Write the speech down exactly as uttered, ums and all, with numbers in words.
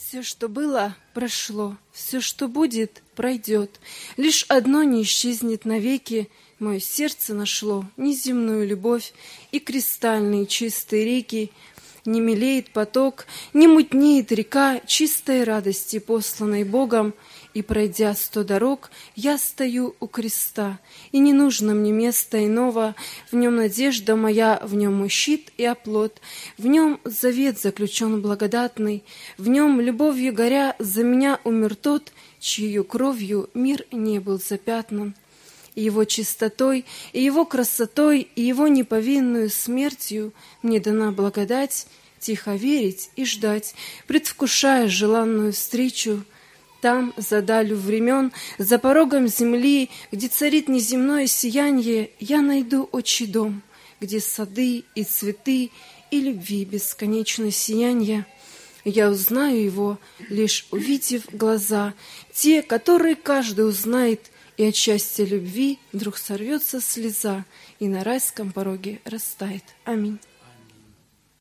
Все, что было, прошло, все, что будет, пройдет. Лишь одно не исчезнет навеки. Мое сердце нашло неземную любовь и кристальные чистые реки. Не мелеет поток, не мутнеет река чистой радости, посланной Богом. И, пройдя сто дорог, я стою у креста, и не нужно мне места иного. В нем надежда моя, в нем мой щит и оплот, в нем завет заключен благодатный, в нем, любовью горя, за меня умер тот, чьей кровью мир не был запятнан. И его чистотой, и его красотой, и его неповинную смертью мне дана благодать тихо верить и ждать, предвкушая желанную встречу. Там, за далью времен, за порогом земли, где царит неземное сиянье, я найду отчий дом, где сады и цветы и любви бесконечное сиянье. Я узнаю его, лишь увидев глаза, те, которые каждый узнает, и от счастья любви вдруг сорвется слеза и на райском пороге растает. Аминь.